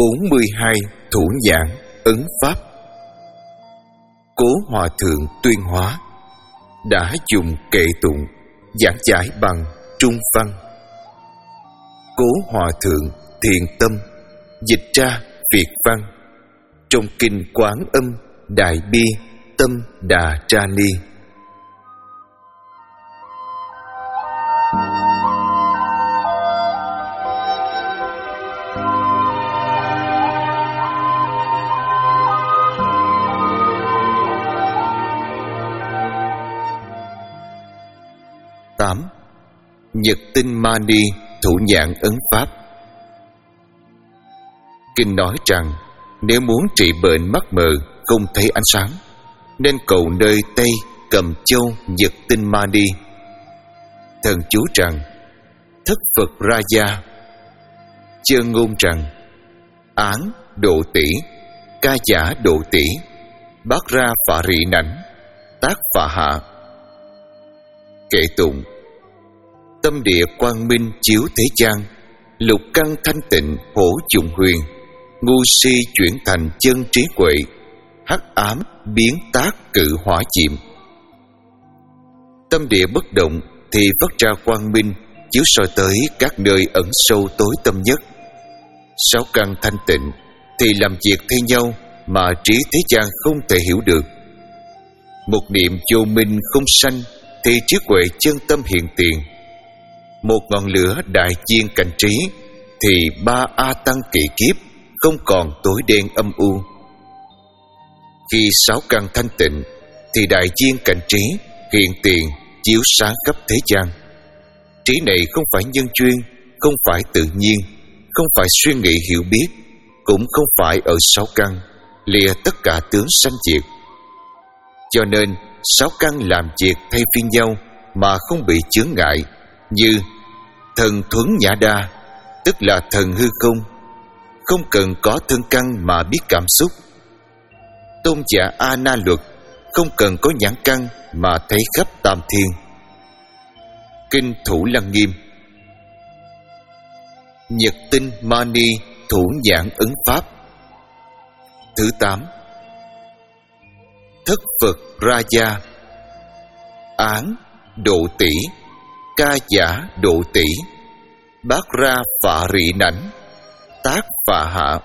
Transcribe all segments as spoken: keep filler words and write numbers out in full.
bốn mươi hai Thủ nhãn ấn pháp. Cố Hòa Thượng Tuyên Hóa đã dùng kệ tụng giảng giải bằng Trung văn. Cố Hòa Thượng Thiện Tâm dịch ra Việt văn trong kinh Quán Âm Đại Bi Tâm Đà Tra Ni. tám. Nhật Tinh Mani Thủ nhãn ấn pháp. Kinh nói rằng nếu muốn trị bệnh mắt mờ không thấy ánh sáng, nên cầu nơi Tây Cầm Châu Nhật Tinh Mani. Thần chú rằng Thất Phật Raja, Chơn ngôn rằng Án độ tỷ, Ca giả độ tỷ, Bát ra phạ rị nảnh, Tác phạ hạ. Kệ tụng: Tâm địa quang minh chiếu thế gian, lục căn thanh tịnh hổ dụng huyền, ngu si chuyển thành chân trí huệ, hắc ám biến tác cự hỏa diệm. Tâm địa bất động thì phát ra quang minh chiếu soi tới các nơi ẩn sâu tối tâm nhất. Sáu căn thanh tịnh thì làm việc thay nhau mà trí thế gian không thể hiểu được. Một niệm vô minh không sanh thì trí huệ chân tâm hiện tiền. Một ngọn lửa đại chiên cảnh trí thì ba a tăng kỵ kiếp không còn tối đen âm u. Khi sáu căn thanh tịnh thì đại chiên cảnh trí hiện tiền chiếu sáng khắp thế gian. Trí này không phải nhân duyên, không phải tự nhiên, không phải suy nghĩ hiểu biết, cũng không phải ở sáu căn lìa tất cả tướng sanh diệt. Cho nên sáu căn làm việc thay phiên nhau mà không bị chướng ngại, như thần thuấn nhã đa, tức là thần hư không, không cần có thân căn mà biết cảm xúc. Tôn giả A Na Luật, không cần có nhãn căn mà thấy khắp tam thiên. Kinh Thủ Lăng Nghiêm. Nhật Tinh Mani Thủ nhãn ấn pháp. Thứ tám. Thất Phật Raja, Án độ tỷ, Ca giả độ tỷ, Bát ra phạ rị nảnh, Tác phạ hạ.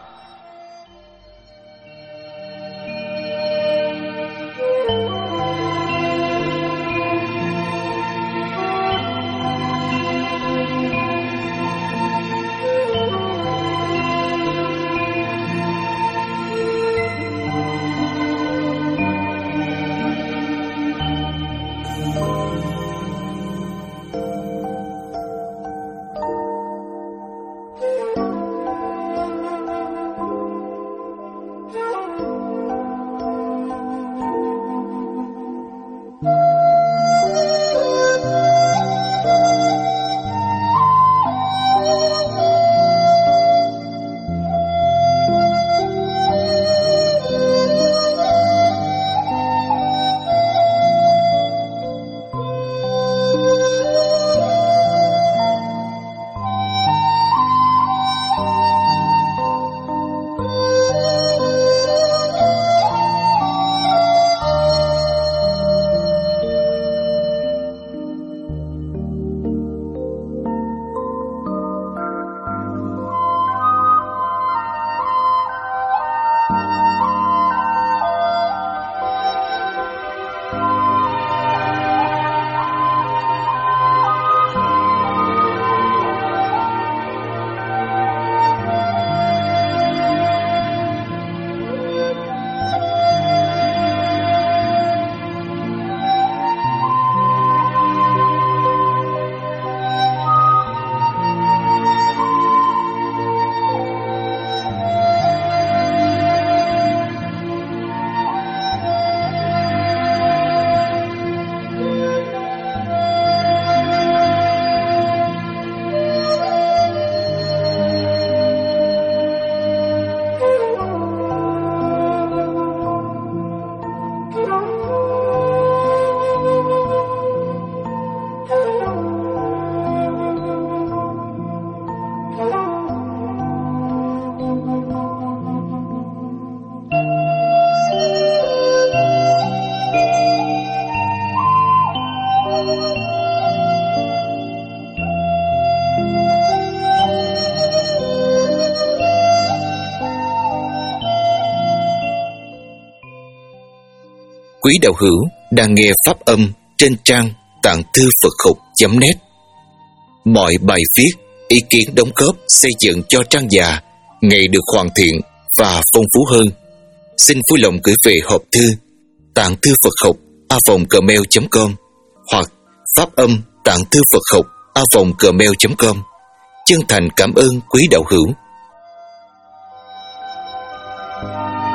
quý đạo hữu đang nghe pháp âm trên trang tạng thư Phật học chấm net. Mọi bài viết, ý kiến đóng góp xây dựng cho trang già ngày được hoàn thiện và phong phú hơn. Xin vui lòng gửi về hộp thư tạng thư Phật học a vòng gmail chấm com hoặc pháp âm tạng thư Phật học a vòng gmail chấm com. Chân thành cảm ơn quý đạo hữu.